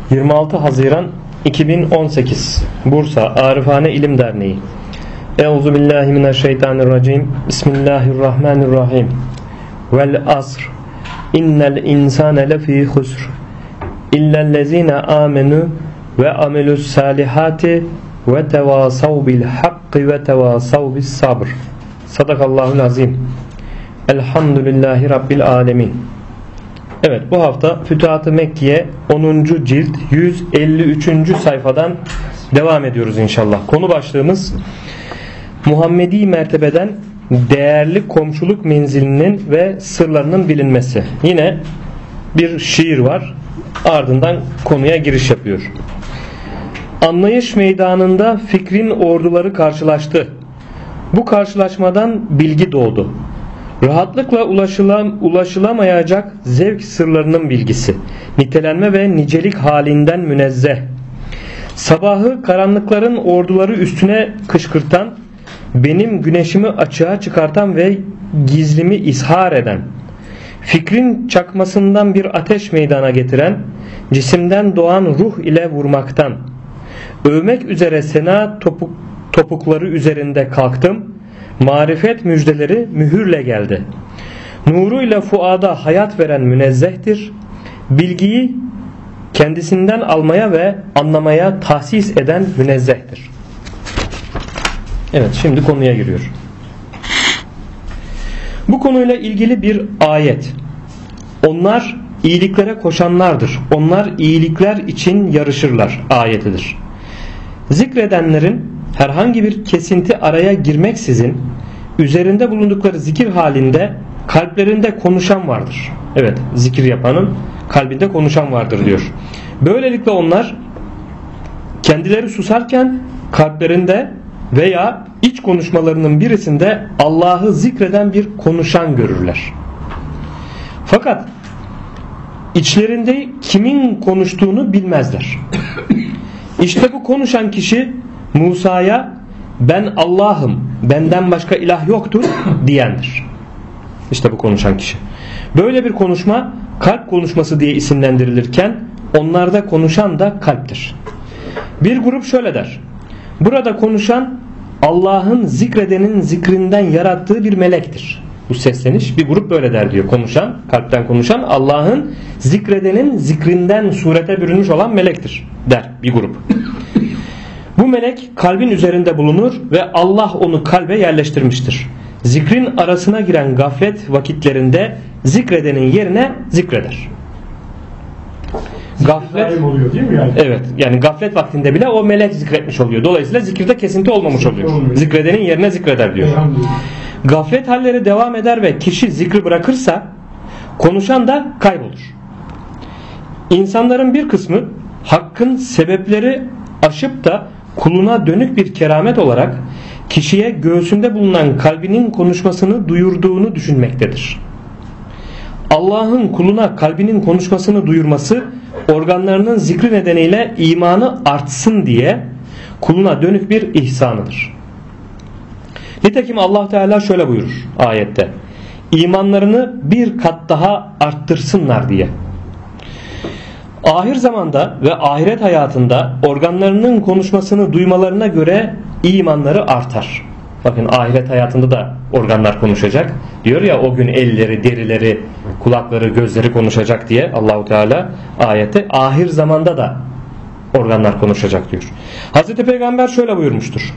26 Haziran 2018 Bursa Arifane İlim Derneği. Euzubillahimineşşeytanirracim. Bismillahirrahmanirrahim. Vel asr. İnnel insane lefî husr. İllellezîne âmenû ve amelus salihati ve tevasav bil hakkı ve tevasav bis sabr. Sadakallahul azim. Elhamdülillahi Rabbil alemin. Evet, bu hafta Fütuhat-ı Mekkiye 10. cilt 153. sayfadan devam ediyoruz inşallah. Konu başlığımız Muhammedi mertebeden değerli komşuluk menzilinin ve sırlarının bilinmesi. Yine bir şiir var. Ardından konuya giriş yapıyor. Anlayış meydanında fikrin orduları karşılaştı. Bu karşılaşmadan bilgi doğdu. Rahatlıkla ulaşılamayacak zevk sırlarının bilgisi, nitelenme ve nicelik halinden münezzeh. Sabahı karanlıkların orduları üstüne kışkırtan, benim güneşimi açığa çıkartan ve gizlimi ishar eden, fikrin çakmasından bir ateş meydana getiren, cisimden doğan ruh ile vurmaktan, övmek üzere sena topukları üzerinde kalktım. Marifet müjdeleri mühürle geldi. Nuruyla fuada hayat veren münezzehtir. Bilgiyi kendisinden almaya ve anlamaya tahsis eden münezzehtir. Evet, şimdi konuya giriyor. Bu konuyla ilgili bir ayet. Onlar iyiliklere koşanlardır. Onlar iyilikler için yarışırlar ayetidir. Zikredenlerin herhangi bir kesinti araya girmeksizin üzerinde bulundukları zikir halinde kalplerinde konuşan vardır. Evet, zikir yapanın kalbinde konuşan vardır diyor. Böylelikle onlar kendileri susarken kalplerinde veya iç konuşmalarının birisinde Allah'ı zikreden bir konuşan görürler. Fakat içlerinde kimin konuştuğunu bilmezler. İşte bu konuşan kişi Musa'ya ben Allah'ım, benden başka ilah yoktur diyendir. İşte bu konuşan kişi. Böyle bir konuşma kalp konuşması diye isimlendirilirken onlarda konuşan da kalptir. Bir grup şöyle der. Burada konuşan Allah'ın zikredenin zikrinden yarattığı bir melektir. Bu sesleniş bir grup böyle der diyor. Konuşan, kalpten konuşan Allah'ın zikredenin zikrinden surete bürünmüş olan melektir der bir grup. Bu melek kalbin üzerinde bulunur ve Allah onu kalbe yerleştirmiştir. Zikrin arasına giren gaflet vakitlerinde zikredenin yerine zikreder. Gaflet oluyor değil mi yani? Evet, yani gaflet vaktinde bile o melek zikretmiş oluyor. Dolayısıyla zikirde kesinti olmamış oluyor. Zikredenin yerine zikreder diyor. Gaflet halleri devam eder ve kişi zikri bırakırsa konuşan da kaybolur. İnsanların bir kısmı hakkın sebepleri aşıp da kuluna dönük bir keramet olarak kişiye göğsünde bulunan kalbinin konuşmasını duyurduğunu düşünmektedir. Allah'ın kuluna kalbinin konuşmasını duyurması organlarının zikri nedeniyle imanı artsın diye kuluna dönük bir ihsanıdır. Nitekim Allah Teala şöyle buyurur ayette: İmanlarını bir kat daha arttırsınlar diye. Ahir zamanda ve ahiret hayatında organlarının konuşmasını duymalarına göre imanları artar. Bakın, ahiret hayatında da organlar konuşacak. Diyor ya, o gün elleri, derileri, kulakları, gözleri konuşacak diye Allahu Teala ayette. Ahir zamanda da organlar konuşacak diyor. Hazreti Peygamber şöyle buyurmuştur.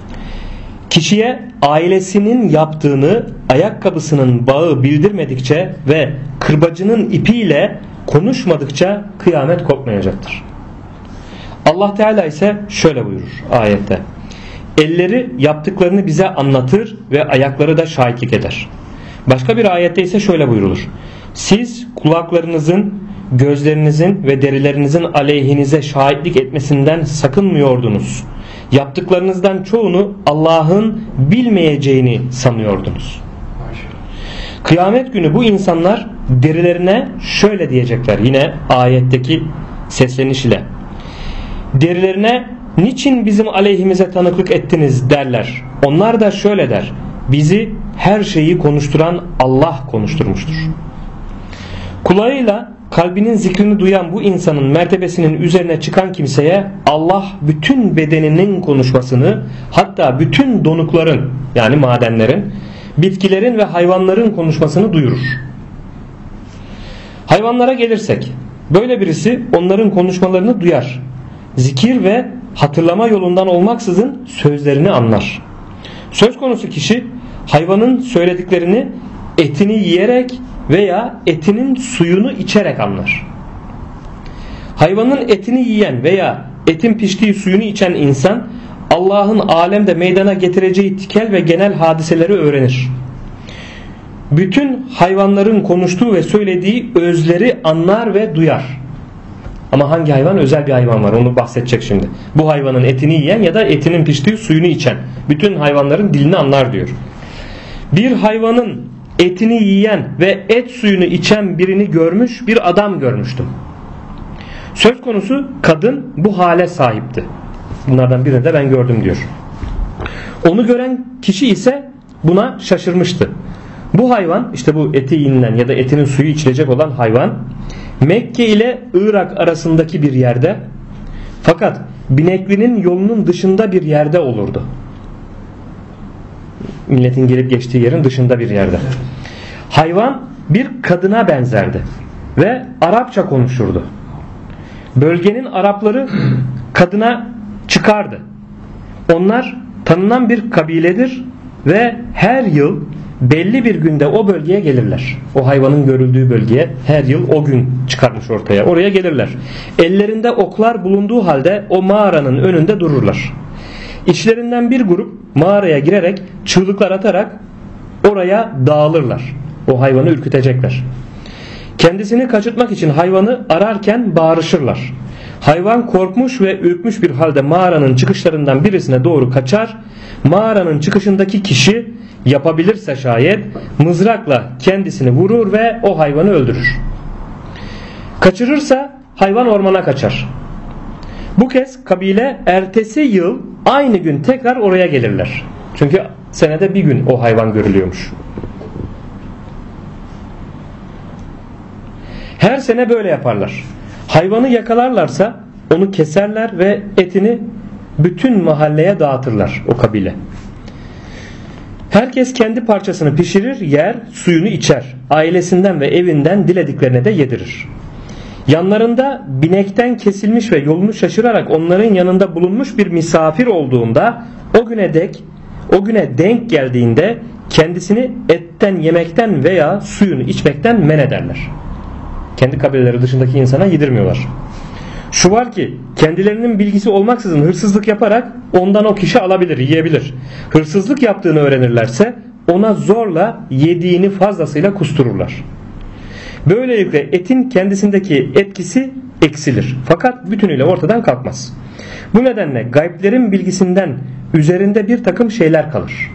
Kişiye ailesinin yaptığını ayakkabısının bağı bildirmedikçe ve kırbacının ipiyle konuşmadıkça kıyamet kopmayacaktır. Allah Teala ise şöyle buyurur ayette: elleri yaptıklarını bize anlatır ve ayakları da şahitlik eder. Başka bir ayette ise şöyle buyurulur: siz kulaklarınızın, gözlerinizin ve derilerinizin aleyhinize şahitlik etmesinden sakınmıyordunuz. Yaptıklarınızdan çoğunu Allah'ın bilmeyeceğini sanıyordunuz. Kıyamet günü bu insanlar derilerine şöyle diyecekler, yine ayetteki sesleniş ile. Derilerine niçin bizim aleyhimize tanıklık ettiniz derler. Onlar da şöyle der: bizi her şeyi konuşturan Allah konuşturmuştur. Kulağıyla kalbinin zikrini duyan bu insanın mertebesinin üzerine çıkan kimseye Allah bütün bedeninin konuşmasını, hatta bütün donukların, yani madenlerin, bitkilerin ve hayvanların konuşmasını duyurur. Hayvanlara gelirsek, böyle birisi onların konuşmalarını duyar. Zikir ve hatırlama yolundan olmaksızın sözlerini anlar. Söz konusu kişi hayvanın söylediklerini etini yiyerek veya etinin suyunu içerek anlar. Hayvanın etini yiyen veya etin piştiği suyunu içen insan Allah'ın alemde meydana getireceği tikel ve genel hadiseleri öğrenir. Bütün hayvanların konuştuğu ve söylediği özleri anlar ve duyar. Ama hangi hayvan? Özel bir hayvan var, onu bahsedecek şimdi. Bu hayvanın etini yiyen ya da etinin piştiği suyunu içen bütün hayvanların dilini anlar diyor. Bir hayvanın etini yiyen ve et suyunu içen birini görmüş, bir adam görmüştüm. Söz konusu kadın bu hale sahipti. Bunlardan birini de ben gördüm diyor. Onu gören kişi ise buna şaşırmıştı. Bu hayvan, işte bu eti yenilen ya da etinin suyu içilecek olan hayvan, Mekke ile Irak arasındaki bir yerde, fakat Binekli'nin yolunun dışında bir yerde olurdu. Milletin gelip geçtiği yerin dışında bir yerde. Hayvan bir kadına benzerdi ve Arapça konuşurdu. Bölgenin Arapları kadına çıkardı. Onlar tanınan bir kabiledir ve her yıl belli bir günde o bölgeye gelirler. O hayvanın görüldüğü bölgeye her yıl o gün çıkarmış ortaya. Oraya gelirler. Ellerinde oklar bulunduğu halde o mağaranın önünde dururlar. İçlerinden bir grup mağaraya girerek çığlıklar atarak oraya dağılırlar. O hayvanı ürkütecekler. Kendisini kaçırtmak için hayvanı ararken bağırışırlar. Hayvan korkmuş ve ürkmüş bir halde mağaranın çıkışlarından birisine doğru kaçar. Mağaranın çıkışındaki kişi yapabilirse şayet mızrakla kendisini vurur ve o hayvanı öldürür. Kaçırırsa hayvan ormana kaçar. Bu kez kabile ertesi yıl aynı gün tekrar oraya gelirler. Çünkü senede bir gün o hayvan görülüyormuş. Her sene böyle yaparlar. Hayvanı yakalarlarsa onu keserler ve etini bütün mahalleye dağıtırlar, o kabile. Herkes kendi parçasını pişirir, yer, suyunu içer. Ailesinden ve evinden dilediklerine de yedirir. Yanlarında binekten kesilmiş ve yolunu şaşırarak onların yanında bulunmuş bir misafir olduğunda o güne denk geldiğinde kendisini etten yemekten veya suyunu içmekten men ederler. Kendi kabileleri dışındaki insana yedirmiyorlar. Şu var ki kendilerinin bilgisi olmaksızın hırsızlık yaparak ondan o kişi alabilir, yiyebilir. Hırsızlık yaptığını öğrenirlerse ona zorla yediğini fazlasıyla kustururlar. Böylelikle etin kendisindeki etkisi eksilir. Fakat bütünüyle ortadan kalkmaz. Bu nedenle gayblerin bilgisinden üzerinde bir takım şeyler kalır.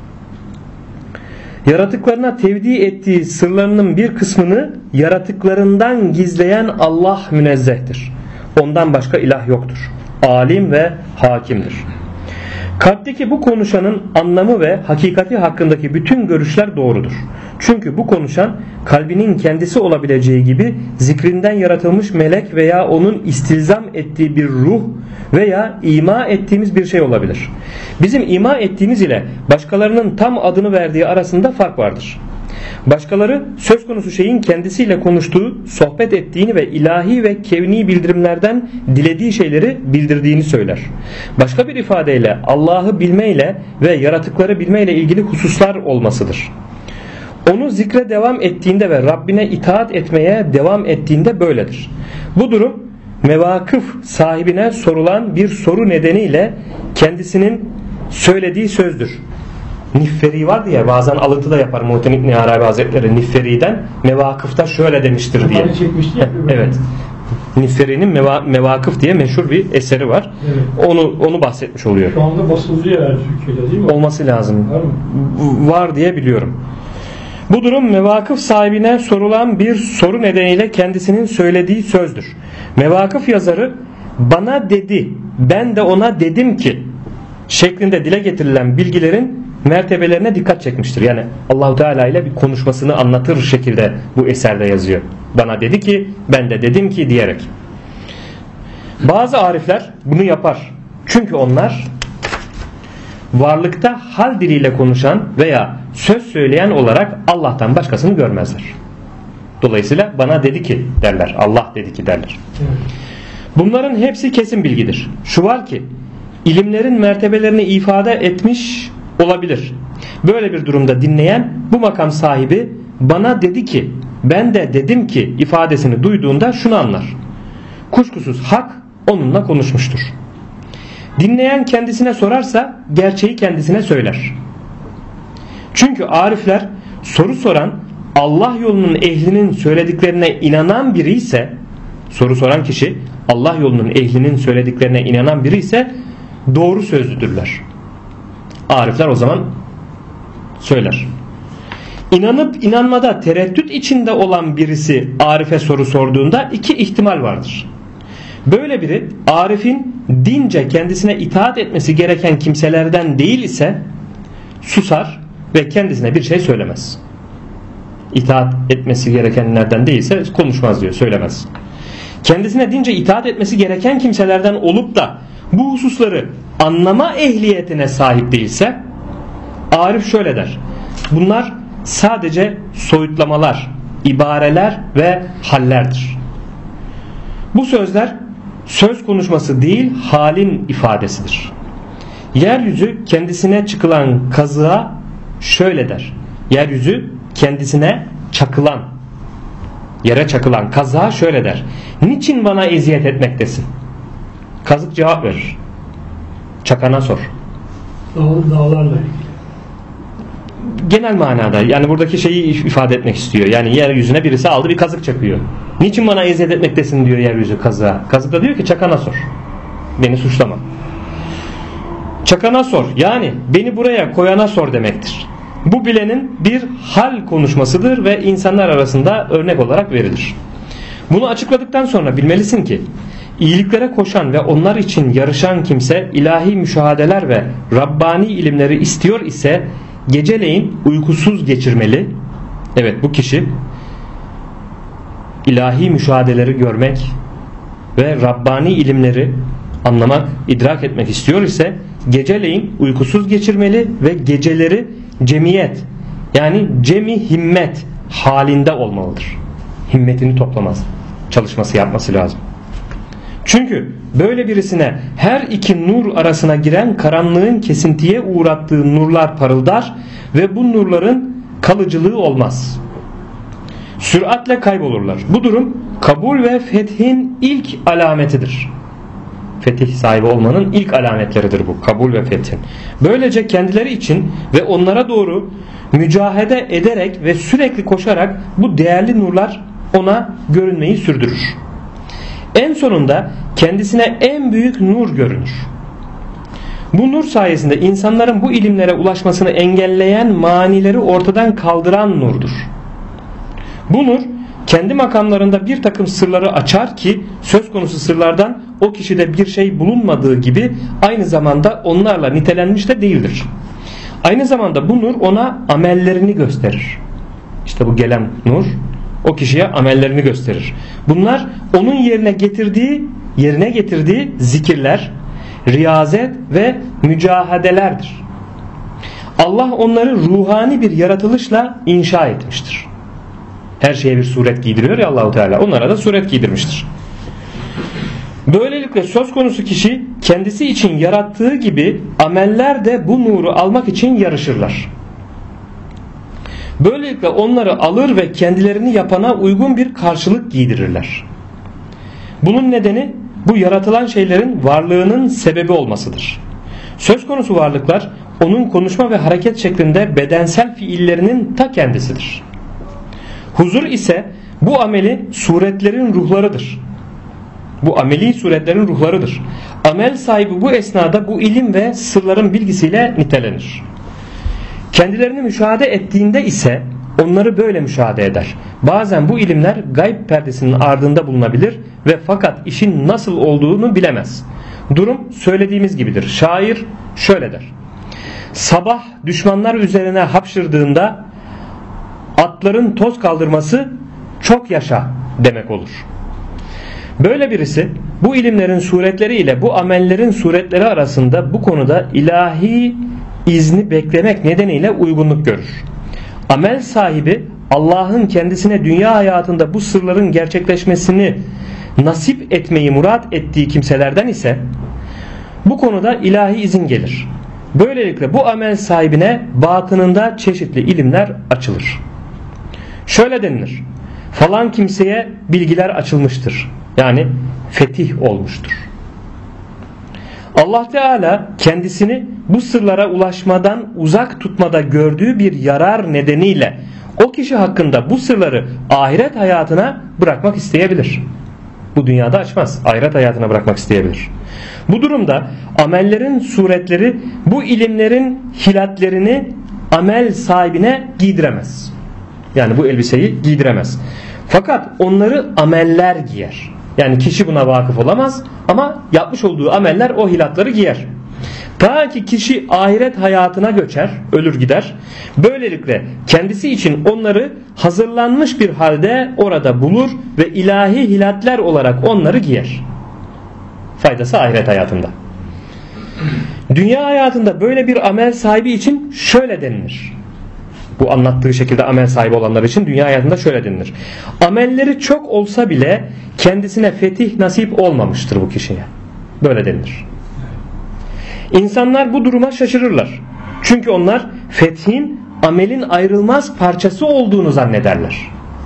Yaratıklarına tevdi ettiği sırlarının bir kısmını yaratıklarından gizleyen Allah münezzehtir. Ondan başka ilah yoktur. Alim ve hakimdir. Kalpteki bu konuşanın anlamı ve hakikati hakkındaki bütün görüşler doğrudur. Çünkü bu konuşan kalbinin kendisi olabileceği gibi zikrinden yaratılmış melek veya onun istilzam ettiği bir ruh veya ima ettiğimiz bir şey olabilir. Bizim ima ettiğimiz ile başkalarının tam adını verdiği arasında fark vardır. Başkaları söz konusu şeyin kendisiyle konuştuğu, sohbet ettiğini ve ilahi ve kevni bildirimlerden dilediği şeyleri bildirdiğini söyler. Başka bir ifadeyle Allah'ı bilmeyle ve yaratıkları bilmeyle ilgili hususlar olmasıdır. Onu zikre devam ettiğinde ve Rabbine itaat etmeye devam ettiğinde böyledir. Bu durum mevakıf sahibine sorulan bir soru nedeniyle kendisinin söylediği sözdür. Nifferi vardı ya, bazen alıntı da yapar Muhittin İbn Arabi Hazretleri Nifferi'den, mevakıfta şöyle demiştir diye. Evet. Nifferi'nin Mevakıf diye meşhur bir eseri var. Evet. Onu bahsetmiş oluyor. Şu anda basılıyor herhalde Türkiye'de, değil mi? Olması lazım. Var diye biliyorum. Bu durum mevakıf sahibine sorulan bir soru nedeniyle kendisinin söylediği sözdür. Mevakıf yazarı bana dedi, ben de ona dedim ki şeklinde dile getirilen bilgilerin mertebelerine dikkat çekmiştir. Yani Allahu Teala ile bir konuşmasını anlatır şekilde bu eserde yazıyor. Bana dedi ki, ben de dedim ki diyerek. Bazı arifler bunu yapar. Çünkü onlar varlıkta hal diliyle konuşan veya söz söyleyen olarak Allah'tan başkasını görmezler. Dolayısıyla bana dedi ki derler. Allah dedi ki derler. Bunların hepsi kesin bilgidir. Şu var ki ilimlerin mertebelerini ifade etmiş olabilir. Böyle bir durumda dinleyen bu makam sahibi bana dedi ki, ben de dedim ki ifadesini duyduğunda şunu anlar. Kuşkusuz hak onunla konuşmuştur. Dinleyen kendisine sorarsa gerçeği kendisine söyler. Çünkü arifler soru soran Allah yolunun ehlinin söylediklerine inanan biri ise, soru soran kişi Allah yolunun ehlinin söylediklerine inanan biri ise doğru sözlüdürler. Arifler o zaman söyler. İnanıp inanmada tereddüt içinde olan birisi arife soru sorduğunda iki ihtimal vardır. Böyle biri arifin dince kendisine itaat etmesi gereken kimselerden değil ise susar ve kendisine bir şey söylemez. İtaat etmesi gerekenlerden değilse konuşmaz diyor, söylemez. Kendisine dince itaat etmesi gereken kimselerden olup da bu hususları anlama ehliyetine sahip değilse arif şöyle der. Bunlar sadece soyutlamalar, ibareler ve hallerdir. Bu sözler söz konuşması değil, halin ifadesidir. Yeryüzü kendisine çıkılan kazığa şöyle der. Yeryüzü kendisine çakılan, yere çakılan kazığa şöyle der. Niçin bana eziyet etmektesin? Kazık cevap verir. Çakana sor. Dağlarla ilgili. Genel manada, yani buradaki şeyi ifade etmek istiyor. Yani yeryüzüne birisi aldı bir kazık çakıyor. Niçin bana eziyet etmektesin diyor yeryüzü kazığa. Kazık da diyor ki çakana sor. Beni suçlama. Çakana sor. Yani beni buraya koyana sor demektir. Bu bilenin bir hal konuşmasıdır ve insanlar arasında örnek olarak verilir. Bunu açıkladıktan sonra bilmelisin ki iyiliklere koşan ve onlar için yarışan kimse ilahi müşahadeler ve Rabbani ilimleri istiyor ise geceleyin uykusuz geçirmeli. Evet, bu kişi ilahi müşahadeleri görmek ve Rabbani ilimleri anlamak, idrak etmek istiyor ise geceleyin uykusuz geçirmeli ve geceleri cemiyet, yani cemi himmet halinde olmalıdır. Himmetini toplamaz, çalışması yapması lazım. Çünkü böyle birisine her iki nur arasına giren karanlığın kesintiye uğrattığı nurlar parıldar ve bu nurların kalıcılığı olmaz. Süratle kaybolurlar. Bu durum kabul ve fethin ilk alametidir. Fetih sahibi olmanın ilk alametleridir bu, kabul ve fethin. Böylece kendileri için ve onlara doğru mücahede ederek ve sürekli koşarak bu değerli nurlar ona görünmeyi sürdürür. En sonunda kendisine en büyük nur görünür. Bu nur sayesinde insanların bu ilimlere ulaşmasını engelleyen manileri ortadan kaldıran nurdur. Bu nur kendi makamlarında bir takım sırları açar ki söz konusu sırlardan o kişide bir şey bulunmadığı gibi aynı zamanda onlarla nitelenmiş de değildir. Aynı zamanda bu nur ona amellerini gösterir. İşte bu gelen nur o kişiye amellerini gösterir. Bunlar onun yerine getirdiği zikirler, riyazet ve mücahadelerdir. Allah onları ruhani bir yaratılışla inşa etmiştir. Her şeye bir suret giydiriyor ya Allahu Teala. Onlara da suret giydirmiştir. Böylelikle söz konusu kişi kendisi için yarattığı gibi ameller de bu nuru almak için yarışırlar. Böylelikle onları alır ve kendilerini yapana uygun bir karşılık giydirirler. Bunun nedeni bu yaratılan şeylerin varlığının sebebi olmasıdır. Söz konusu varlıklar onun konuşma ve hareket şeklinde bedensel fiillerinin ta kendisidir. Huzur ise bu ameli suretlerin ruhlarıdır. Bu ameli suretlerin ruhlarıdır. Amel sahibi bu esnada bu ilim ve sırların bilgisiyle nitelenir. Kendilerini müşahede ettiğinde ise onları böyle müşahede eder. Bazen bu ilimler gayb perdesinin ardında bulunabilir ve fakat işin nasıl olduğunu bilemez. Durum söylediğimiz gibidir. Şair şöyle der: sabah düşmanlar üzerine hapşırdığında atların toz kaldırması çok yaşa demek olur. Böyle birisi bu ilimlerin suretleri ile bu amellerin suretleri arasında bu konuda ilahi izni beklemek nedeniyle uygunluk görür. Amel sahibi Allah'ın kendisine dünya hayatında bu sırların gerçekleşmesini nasip etmeyi murat ettiği kimselerden ise bu konuda ilahi izin gelir. Böylelikle bu amel sahibine batınında çeşitli ilimler açılır. Şöyle denilir: falan kimseye bilgiler açılmıştır. Yani fetih olmuştur. Allah Teala kendisini bu sırlara ulaşmadan uzak tutmada gördüğü bir yarar nedeniyle o kişi hakkında bu sırları ahiret hayatına bırakmak isteyebilir. Bu dünyada açmaz, ahiret hayatına bırakmak isteyebilir. Bu durumda amellerin suretleri bu ilimlerin hilatlerini amel sahibine giydiremez. Yani bu elbiseyi giydiremez. Fakat onları ameller giyer. Yani kişi buna vakıf olamaz ama yapmış olduğu ameller o hilatları giyer. Ta ki kişi ahiret hayatına göçer, ölür gider. Böylelikle kendisi için onları hazırlanmış bir halde orada bulur ve ilahi hilatler olarak onları giyer. Faydası ahiret hayatında. Dünya hayatında böyle bir amel sahibi için şöyle denilir. Bu anlattığı şekilde amel sahibi olanlar için dünya hayatında şöyle denilir: amelleri çok olsa bile kendisine fetih nasip olmamıştır bu kişiye. Böyle denilir. İnsanlar bu duruma şaşırırlar. Çünkü onlar fethin amelin ayrılmaz parçası olduğunu zannederler.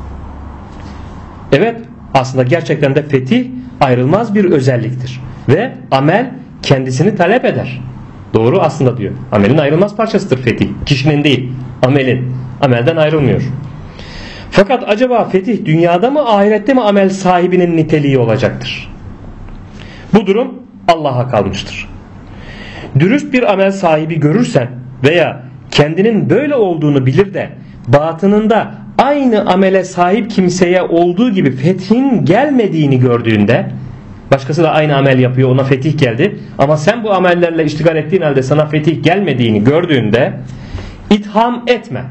Evet, aslında gerçekten de fetih ayrılmaz bir özelliktir. Ve amel kendisini talep eder. Doğru aslında diyor. Amelin ayrılmaz parçasıdır fetih. Kişinin değil, amelin. Amelden ayrılmıyor. Fakat acaba fetih dünyada mı ahirette mi amel sahibinin niteliği olacaktır? Bu durum Allah'a kalmıştır. Dürüst bir amel sahibi görürsen veya kendinin böyle olduğunu bilir de batınında aynı amele sahip kimseye olduğu gibi fethin gelmediğini gördüğünde, başkası da aynı amel yapıyor, ona fetih geldi ama sen bu amellerle iştigal ettiğin halde sana fetih gelmediğini gördüğünde itham etme.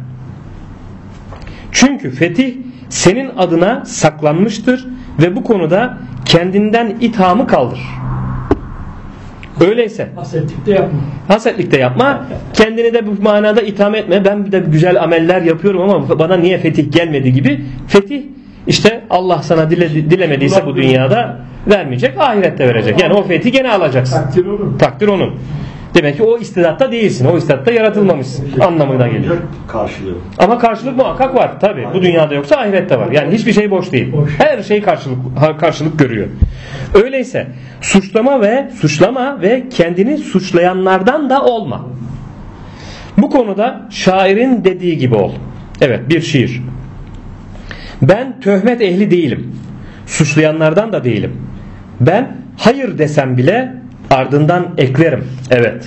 Çünkü fetih senin adına saklanmıştır ve bu konuda kendinden ithamı kaldır. Öyleyse hasetlikte yapma. Hasetlikte yapma. Kendini de bu manada itham etme. Ben de güzel ameller yapıyorum ama bana niye fetih gelmedi gibi. Fetih işte Allah sana dilemediyse bu dünyada vermeyecek, ahirette verecek. Yani o fethi gene alacaksın. Takdir onun. Takdir onun. Demek ki o istidatta değilsin. O istidatta yaratılmamışsın anlamına geliyor. Karşılığı. Ama karşılık muhakkak var. Tabi bu dünyada yoksa ahirette var. Yani hiçbir şey boş değil. Her şey karşılık görüyor. Öyleyse suçlama ve kendini suçlayanlardan da olma. Bu konuda şairin dediği gibi ol. Evet, bir şiir. Ben töhmet ehli değilim. Suçlayanlardan da değilim. Ben hayır desem bile ardından eklerim. Evet.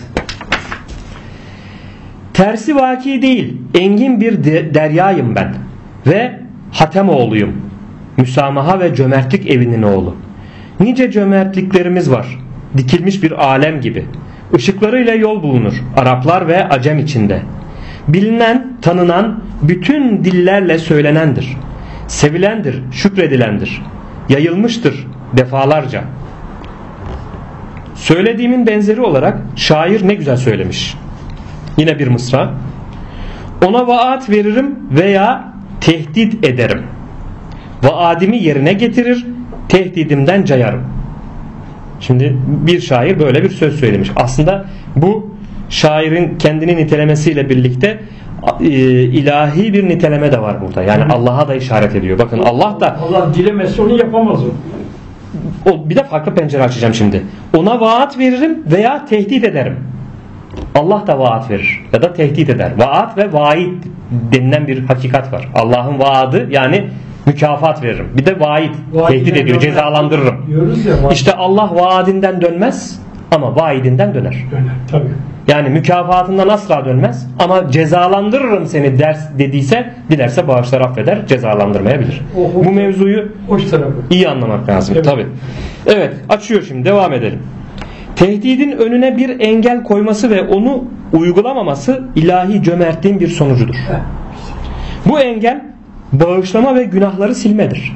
Tersi vaki değil, engin bir deryayım ben ve Hatem oğluyum. Müsamaha ve cömertlik evinin oğlu. Nice cömertliklerimiz var. Dikilmiş bir alem gibi. Işıklarıyla yol bulunur. Araplar ve Acem içinde. Bilinen, tanınan, bütün dillerle söylenendir. Sevilendir, şükredilendir. Yayılmıştır defalarca. Söylediğimin benzeri olarak şair ne güzel söylemiş. Yine bir mısra. Ona vaat veririm veya tehdit ederim. Vaadimi yerine getirir, tehdidimden cayarım. Şimdi bir şair böyle bir söz söylemiş. Aslında bu şairin kendini nitelemesiyle birlikte ilahi bir niteleme de var burada. Yani Allah'a da işaret ediyor. Bakın Allah da Allah dilemezse onu yapamaz o. Bir de farklı pencere açacağım şimdi. Ona vaat veririm veya tehdit ederim. Allah da vaat verir ya da tehdit eder. Vaat ve vaid denilen bir hakikat var. Allah'ın vaadı yani mükafat veririm. Bir de vaid tehdit ediyor, cezalandırırım. İşte Allah vaadinden dönmez ama vaidinden döner. Döner tabii. Yani mükafatından asla dönmez ama cezalandırırım seni ders dediyse dilerse bağışlar, affeder, cezalandırmayabilir. Bu mevzuyu hoş tarafı iyi anlamak lazım. evet. Tabii. Evet, açıyor şimdi, devam edelim. Tehdidin önüne bir engel koyması ve onu uygulamaması ilahi cömertliğin bir sonucudur. Bu engel bağışlama ve günahları silmedir.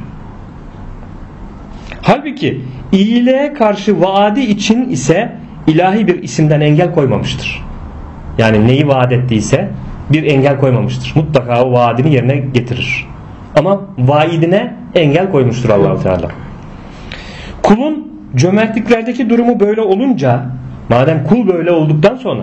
Halbuki iyiliğe karşı vaadi için ise ilahi bir isimden engel koymamıştır. Yani neyi vaat ettiyse bir engel koymamıştır. Mutlaka o vaadini yerine getirir. Ama vaidine engel koymuştur Allah-u Teala. Kulun cömertliklerdeki durumu böyle olunca, madem kul böyle olduktan sonra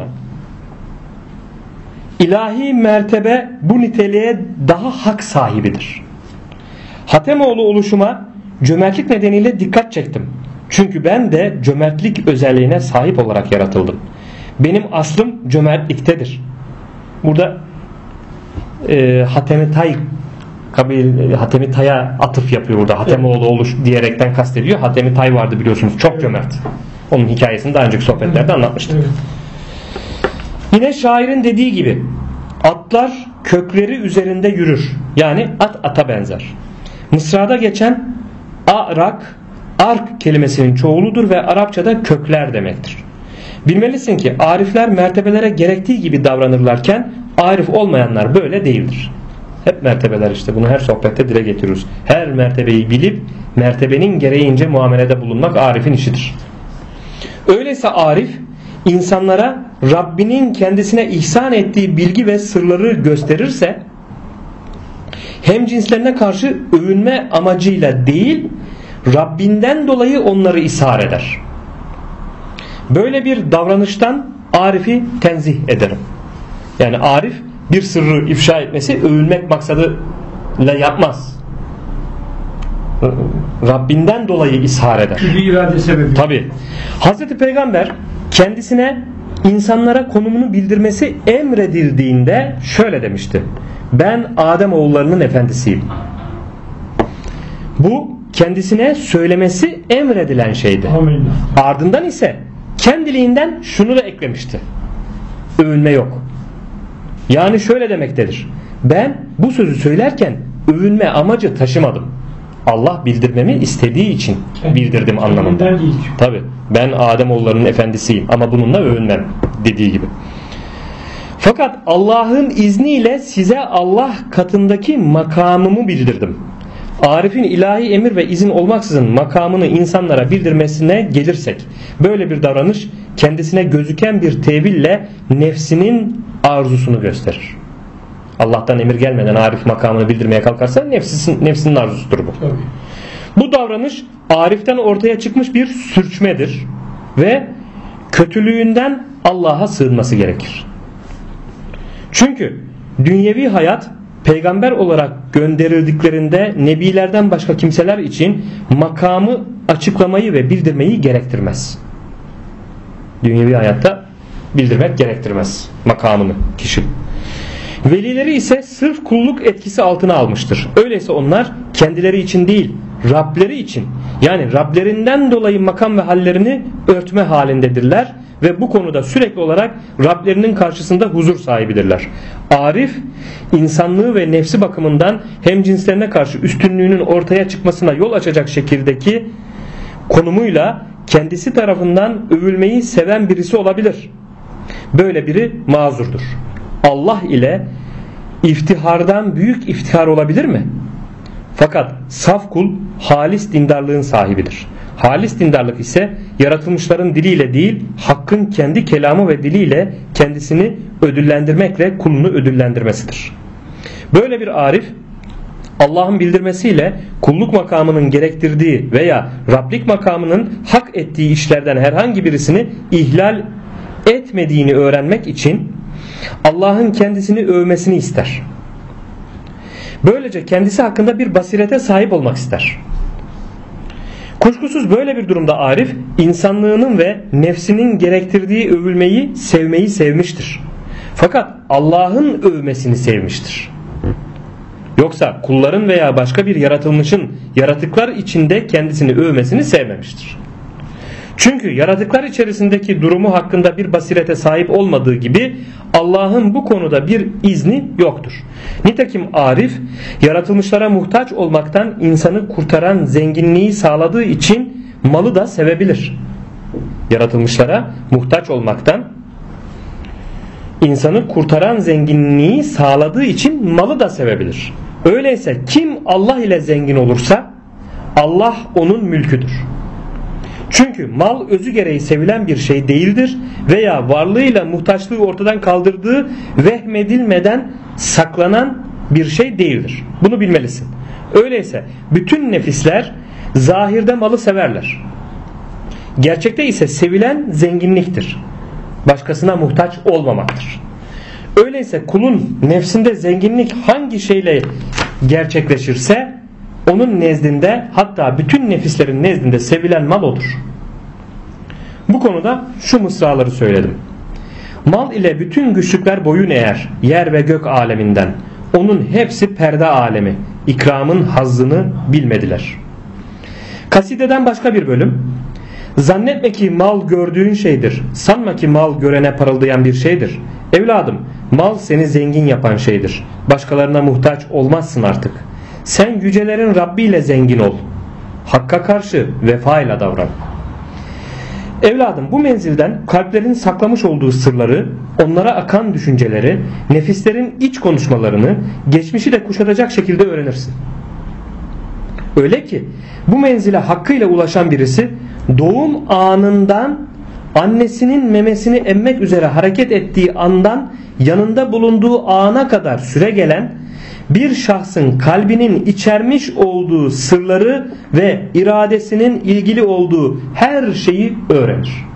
ilahi mertebe bu niteliğe daha hak sahibidir. Hatemoğlu oluşuma cömertlik nedeniyle dikkat çektim. Çünkü ben de cömertlik özelliğine sahip olarak yaratıldım. Benim aslım cömertliktedir. Burada Hatemi Tay'a atıf yapıyor burada. Hatemoğlu oluş diyerekten kastediyor. Hatemi Tay vardı biliyorsunuz. Çok cömert. Onun hikayesini daha önceki sohbetlerde anlatmıştık. Evet. Yine şairin dediği gibi atlar kökleri üzerinde yürür. Yani at ata benzer. Mısra'da geçen ark kelimesinin çoğuludur ve Arapçada kökler demektir. Bilmelisin ki arifler mertebelere gerektiği gibi davranırlarken arif olmayanlar böyle değildir. Hep mertebeler işte. Bunu her sohbette dile getiriyoruz. Her mertebeyi bilip mertebenin gereğince muamelede bulunmak arifin işidir. Öyleyse arif insanlara Rabbinin kendisine ihsan ettiği bilgi ve sırları gösterirse hem cinslerine karşı övünme amacıyla değil Rabbinden dolayı onları ishar eder. Böyle bir davranıştan arifi tenzih ederim. Yani arif bir sırrı ifşa etmesi övünmek maksadıyla yapmaz. Rabbinden dolayı ishar eder. Bir irade sebebi. Tabi. Hazreti Peygamber kendisine insanlara konumunu bildirmesi emredildiğinde şöyle demişti. Ben Adem oğullarının efendisiyim. Bu kendisine söylemesi emredilen şeydi. Amin. Ardından ise kendiliğinden şunu da eklemişti. Övünme yok. Yani şöyle demektedir. Ben bu sözü söylerken övünme amacı taşımadım. Allah bildirmemi istediği için bildirdim anlamında. Tabi ben Ademoğullarının efendisiyim ama bununla övünmem dediği gibi. Fakat Allah'ın izniyle size Allah katındaki makamımı bildirdim. Arif'in ilahi emir ve izin olmaksızın makamını insanlara bildirmesine gelirsek, böyle bir davranış kendisine gözüken bir teville nefsinin arzusunu gösterir. Allah'tan emir gelmeden Arif makamını bildirmeye kalkarsa nefsinin arzusudur bu. Tabii. Bu davranış Arif'ten ortaya çıkmış bir sürçmedir ve kötülüğünden Allah'a sığınması gerekir. Çünkü dünyevi hayat peygamber olarak gönderildiklerinde nebilerden başka kimseler için makamı açıklamayı ve bildirmeyi gerektirmez. Dünyevi hayatta bildirmek gerektirmez makamını kişi. Velileri ise sırf kulluk etkisi altına almıştır. Öyleyse onlar kendileri için değil, Rableri için, yani Rablerinden dolayı makam ve hallerini örtme halindedirler ve bu konuda sürekli olarak Rablerinin karşısında huzur sahibidirler. Arif, insanlığı ve nefsi bakımından hem cinslerine karşı üstünlüğünün ortaya çıkmasına yol açacak şekildeki konumuyla kendisi tarafından övülmeyi seven birisi olabilir. Böyle biri mazurdur. Allah ile iftihardan büyük iftihar olabilir mi? Fakat saf kul halis dindarlığın sahibidir. Halis dindarlık ise yaratılmışların diliyle değil, Hakk'ın kendi kelamı ve diliyle kendisini ödüllendirmekle kulunu ödüllendirmesidir. Böyle bir arif Allah'ın bildirmesiyle kulluk makamının gerektirdiği veya Rablik makamının hak ettiği işlerden herhangi birisini ihlal etmediğini öğrenmek için Allah'ın kendisini övmesini ister. Böylece kendisi hakkında bir basirete sahip olmak ister. Kuşkusuz böyle bir durumda arif insanlığının ve nefsinin gerektirdiği övülmeyi, sevmeyi sevmiştir. Fakat Allah'ın övmesini sevmiştir. Yoksa kulların veya başka bir yaratılmışın yaratıklar içinde kendisini övmesini sevmemiştir. Çünkü yaratıklar içerisindeki durumu hakkında bir basirete sahip olmadığı gibi Allah'ın bu konuda bir izni yoktur. Nitekim arif yaratılmışlara muhtaç olmaktan insanı kurtaran zenginliği sağladığı için malı da sevebilir. yaratılmışlara muhtaç olmaktan, insanı kurtaran zenginliği sağladığı için malı da sevebilir. Öyleyse kim Allah ile zengin olursa Allah onun mülküdür. Çünkü mal özü gereği sevilen bir şey değildir veya varlığıyla muhtaçlığı ortadan kaldırdığı vehmedilmeden saklanan bir şey değildir. Bunu bilmelisin. Öyleyse bütün nefisler zahirde malı severler. Gerçekte ise sevilen zenginliktir. Başkasına muhtaç olmamaktır. Öyleyse kulun nefsinde zenginlik hangi şeyle gerçekleşirse onun nezdinde, hatta bütün nefislerin nezdinde sevilen mal odur. Bu konuda şu mısraları söyledim. Mal ile bütün güçlükler boyun eğer yer ve gök aleminden. Onun hepsi perde alemi. İkramın hazzını bilmediler. Kasideden başka bir bölüm. Zannetme ki mal gördüğün şeydir. Sanma ki mal görene parıldayan bir şeydir. Evladım, mal seni zengin yapan şeydir. Başkalarına muhtaç olmazsın artık. Sen yücelerin Rabbi ile zengin ol. Hakka karşı vefa ile davran. Evladım, bu menzilden kalplerin saklamış olduğu sırları, onlara akan düşünceleri, nefislerin iç konuşmalarını, geçmişi de kuşatacak şekilde öğrenirsin. Öyle ki bu menzile hakkıyla ulaşan birisi doğum anından annesinin memesini emmek üzere hareket ettiği andan yanında bulunduğu ana kadar süre gelen bir şahsın kalbinin içermiş olduğu sırları ve iradesinin ilgili olduğu her şeyi öğrenir.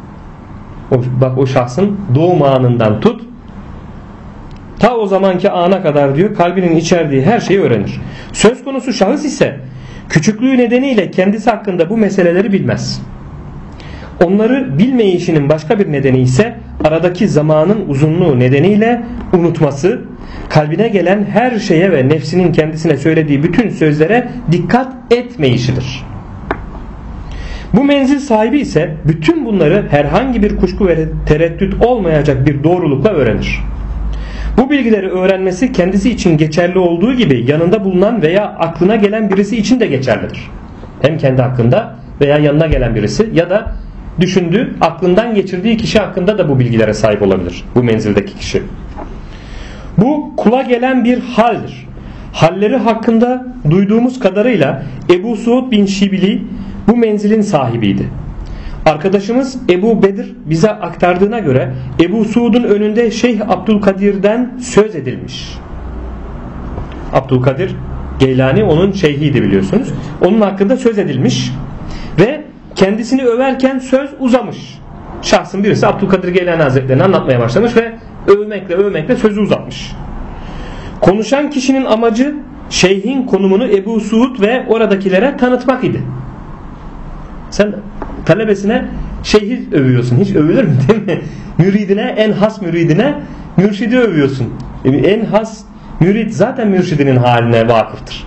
O şahsın doğum anından tut ta o zamanki ana kadar diyor, kalbinin içerdiği her şeyi öğrenir. Söz konusu şahıs ise küçüklüğü nedeniyle kendisi hakkında bu meseleleri bilmez. Onları bilmeyişinin başka bir nedeni ise aradaki zamanın uzunluğu nedeniyle unutması, kalbine gelen her şeye ve nefsinin kendisine söylediği bütün sözlere dikkat etmeyişidir. Bu menzil sahibi ise bütün bunları herhangi bir kuşku ve tereddüt olmayacak bir doğrulukla öğrenir. Bu bilgileri öğrenmesi kendisi için geçerli olduğu gibi yanında bulunan veya aklına gelen birisi için de geçerlidir. Hem kendi hakkında veya yanına gelen birisi ya da düşündüğü, aklından geçirdiği kişi hakkında da bu bilgilere sahip olabilir. Bu menzildeki kişi. Bu kula gelen bir haldir. Halleri hakkında duyduğumuz kadarıyla Ebu Suud bin Şibli bu menzilin sahibiydi. Arkadaşımız Ebu Bedir bize aktardığına göre Ebu Suud'un önünde Şeyh Abdülkadir'den söz edilmiş. Abdülkadir Geylani onun şeyhiydi biliyorsunuz. Onun hakkında söz edilmiş ve kendisini överken söz uzamış. Şahsın birisi Abdülkadir Geylani Hazretleri'ni anlatmaya başlamış ve övmekle sözü uzatmış. Konuşan kişinin amacı şeyhin konumunu Ebu Suud ve oradakilere tanıtmak idi. Sen talebesine şeyhi övüyorsun. Hiç övülür mü değil mi? Müridine, en has müridine mürşidi övüyorsun. En has mürid zaten mürşidinin haline vakıftır.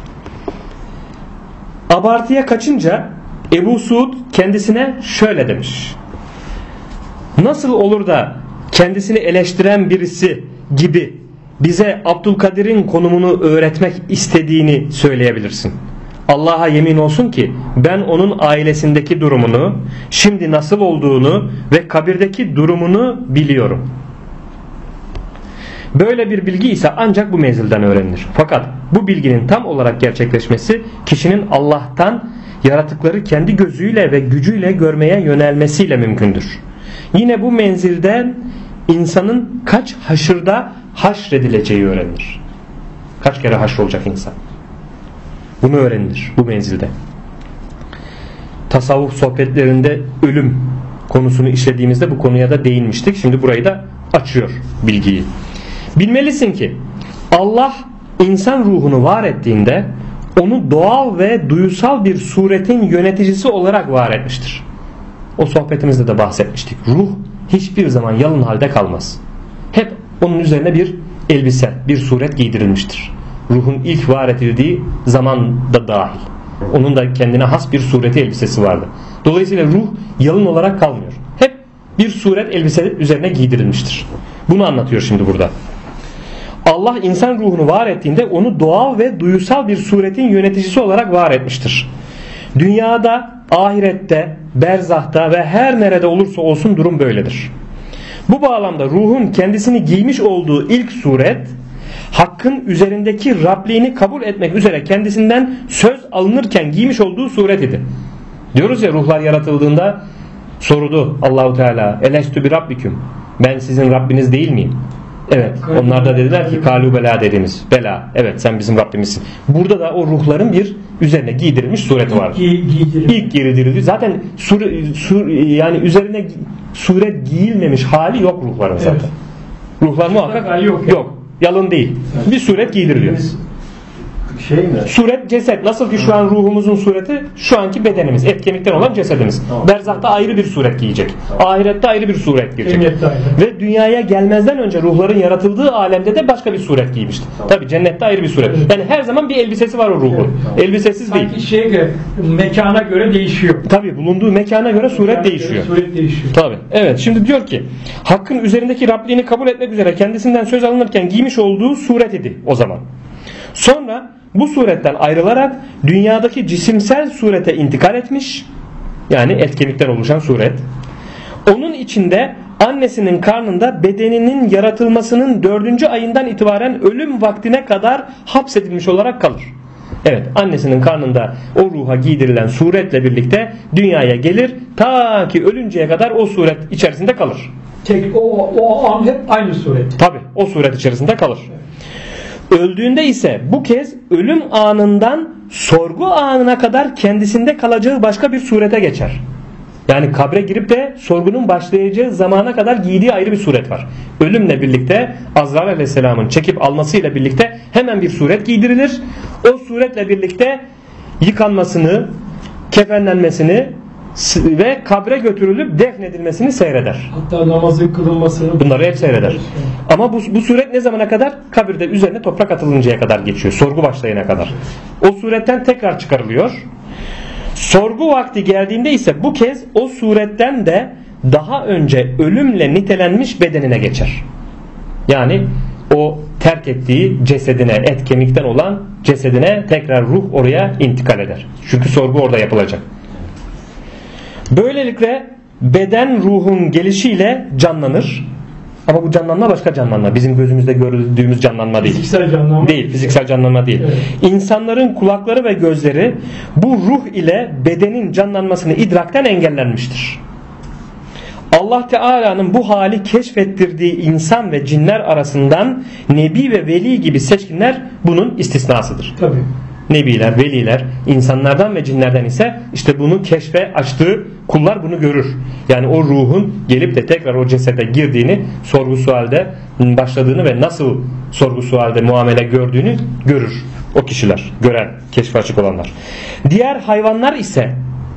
Abartıya kaçınca Ebu Suud kendisine şöyle demiş. Nasıl olur da kendisini eleştiren birisi gibi bize Abdülkadir'in konumunu öğretmek istediğini söyleyebilirsin? Allah'a yemin olsun ki ben onun ailesindeki durumunu, şimdi nasıl olduğunu ve kabirdeki durumunu biliyorum. Böyle bir bilgi ise ancak bu menzilden öğrenilir. Fakat bu bilginin tam olarak gerçekleşmesi kişinin Allah'tan yaratıkları kendi gözüyle ve gücüyle görmeye yönelmesiyle mümkündür. Yine bu menzilden insanın kaç haşırda haşredileceği öğrenilir. Kaç kere haşrolacak insan. Bunu öğrenilir bu menzilde. Tasavvuf sohbetlerinde ölüm konusunu işlediğimizde bu konuya da değinmiştik. Şimdi burayı da açıyor bilgiyi. Bilmelisin ki Allah insan ruhunu var ettiğinde onu doğal ve duyusal bir suretin yöneticisi olarak var etmiştir. O sohbetimizde de bahsetmiştik. Ruh hiçbir zaman yalın halde kalmaz. Hep onun üzerine bir elbise, bir suret giydirilmiştir. Ruhun ilk var edildiği zaman da dahil. Onun da kendine has bir sureti elbisesi vardı. Dolayısıyla ruh yalın olarak kalmıyor. Hep bir suret elbise üzerine giydirilmiştir. Bunu anlatıyor şimdi burada. Allah insan ruhunu var ettiğinde onu doğal ve duyusal bir suretin yöneticisi olarak var etmiştir. Dünyada ahirette, berzahta ve her nerede olursa olsun durum böyledir. Bu bağlamda ruhun kendisini giymiş olduğu ilk suret, Hakk'ın üzerindeki Rabliğini kabul etmek üzere kendisinden söz alınırken giymiş olduğu suret idi. Diyoruz ya, ruhlar yaratıldığında soruldu Allahu Teala, elestü bi rabbiküm, ben sizin Rabbiniz değil miyim? Evet, onlar da dediler ki kalu bela dediğimiz, bela, evet sen bizim Rabbimizsin. Burada da o ruhların bir üzerine giydirilmiş sureti var. İlk giydirildi. Zaten yani üzerine suret giyilmemiş hali yok ruhların zaten. Evet. Ruhlar muhakkak yok. Yalın değil. Evet. Bir suret giydiriliyor. Suret ceset. Nasıl ki şu an ruhumuzun sureti şu anki bedenimiz. Et kemikten olan cesedimiz. Tamam. Berzahta ayrı bir suret giyecek. Tamam. Ahirette ayrı bir suret giyecek. Ve dünyaya gelmezden önce ruhların yaratıldığı alemde de başka bir suret giymişti. Tamam. Tabii cennette ayrı bir suret. Evet. Yani her zaman bir elbisesi var o ruhun. Evet, tamam. Elbisesiz değil. Sanki şeye göre, mekana göre değişiyor. Tabii bulunduğu mekana göre suret değişiyor. Suret değişiyor. Tabii. Evet, şimdi diyor ki Hakk'ın üzerindeki Rabliğini kabul etmek üzere kendisinden söz alınırken giymiş olduğu suret idi o zaman. Sonra bu suretten ayrılarak dünyadaki cisimsel surete intikal etmiş. Yani et kemikten oluşan suret. Onun içinde annesinin karnında bedeninin yaratılmasının 4. ayından itibaren ölüm vaktine kadar hapsedilmiş olarak kalır. Evet, annesinin karnında o ruha giydirilen suretle birlikte dünyaya gelir. Ta ki ölünceye kadar o suret içerisinde kalır. O an hep aynı suret. Tabii, o suret içerisinde kalır. Öldüğünde ise bu kez ölüm anından sorgu anına kadar kendisinde kalacağı başka bir surete geçer. Yani kabre girip de sorgunun başlayacağı zamana kadar giydiği ayrı bir suret var. Ölümle birlikte Azrail Aleyhisselam'ın çekip almasıyla birlikte hemen bir suret giydirilir. O suretle birlikte yıkanmasını, kefenlenmesini ve kabre götürülüp defnedilmesini seyreder. Hatta namazın kılınmasını. Bunları hep seyreder. Ama bu suret ne zamana kadar? Kabirde üzerine toprak atılıncaya kadar geçiyor. Sorgu başlayana kadar. O suretten tekrar çıkarılıyor. Sorgu vakti geldiğinde ise bu kez o suretten de daha önce ölümle nitelenmiş bedenine geçer. Yani o terk ettiği cesedine, et kemikten olan cesedine tekrar ruh oraya intikal eder. Çünkü sorgu orada yapılacak. Böylelikle beden ruhun gelişiyle canlanır. Ama bu canlanma başka canlanma. Bizim gözümüzde gördüğümüz canlanma değil. Fiziksel canlanma değil. Fiziksel canlanma değil. Evet. İnsanların kulakları ve gözleri bu ruh ile bedenin canlanmasını idrakten engellenmiştir. Allah Teala'nın bu hali keşfettirdiği insan ve cinler arasından nebi ve veli gibi seçkinler bunun istisnasıdır. Tabii. Nebiler, veliler, insanlardan ve cinlerden ise işte bunu keşfe açtığı kullar bunu görür. Yani o ruhun gelip de tekrar o cesede girdiğini, sorgu sualde başladığını ve nasıl sorgu sualde muamele gördüğünü görür. O kişiler, gören, keşfe açık olanlar. Diğer hayvanlar ise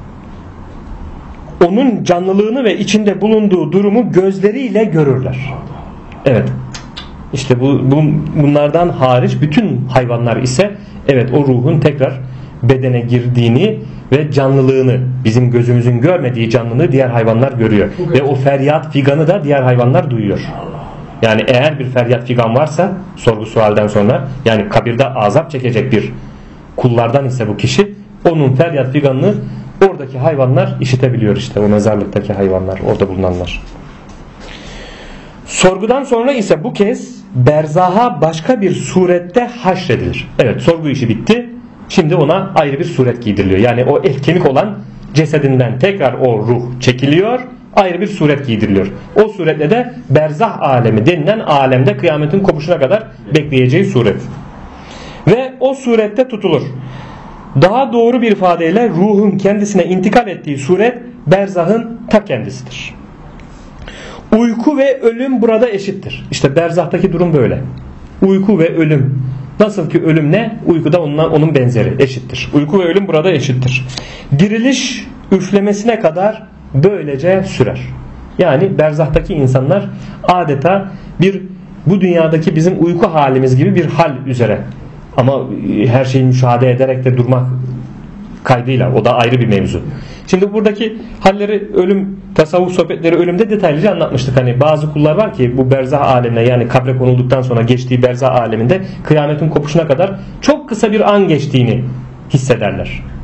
onun canlılığını ve içinde bulunduğu durumu gözleriyle görürler. Evet. İşte bunlardan hariç bütün hayvanlar ise evet o ruhun tekrar bedene girdiğini ve canlılığını, bizim gözümüzün görmediği canlılığı diğer hayvanlar görüyor. Ve o feryat figanı da diğer hayvanlar duyuyor. Yani eğer bir feryat figan varsa sorgu sualden sonra, yani kabirde azap çekecek bir kullardan ise bu kişi, onun feryat figanını oradaki hayvanlar işitebiliyor, işte o mezarlıktaki hayvanlar, orada bulunanlar. Sorgudan sonra ise bu kez berzaha başka bir surette haşredilir. Evet, sorgu işi bitti. Şimdi ona ayrı bir suret giydiriliyor. Yani o et kemik olan cesedinden tekrar o ruh çekiliyor. Ayrı bir suret giydiriliyor. O suretle de berzah alemi denilen alemde kıyametin kopuşuna kadar bekleyeceği suret. Ve o surette tutulur. Daha doğru bir ifadeyle ruhun kendisine intikal ettiği suret berzahın ta kendisidir. Uyku ve ölüm burada eşittir. İşte berzahtaki durum böyle. Uyku ve ölüm. Nasıl ki ölüm ne? Uyku da onun benzeri, eşittir. Uyku ve ölüm burada eşittir. Diriliş üflemesine kadar böylece sürer. Yani berzahtaki insanlar adeta bu dünyadaki bizim uyku halimiz gibi bir hal üzere. Ama her şeyi müşahede ederek de durmak kaydıyla, o da ayrı bir mevzu. Şimdi buradaki halleri, ölüm, tasavvuf sohbetleri ölümde detaylıca anlatmıştık. Hani bazı kullar var ki bu berzah alemine, yani kabre konulduktan sonra geçtiği berzah aleminde kıyametin kopuşuna kadar çok kısa bir an geçtiğini hissederler.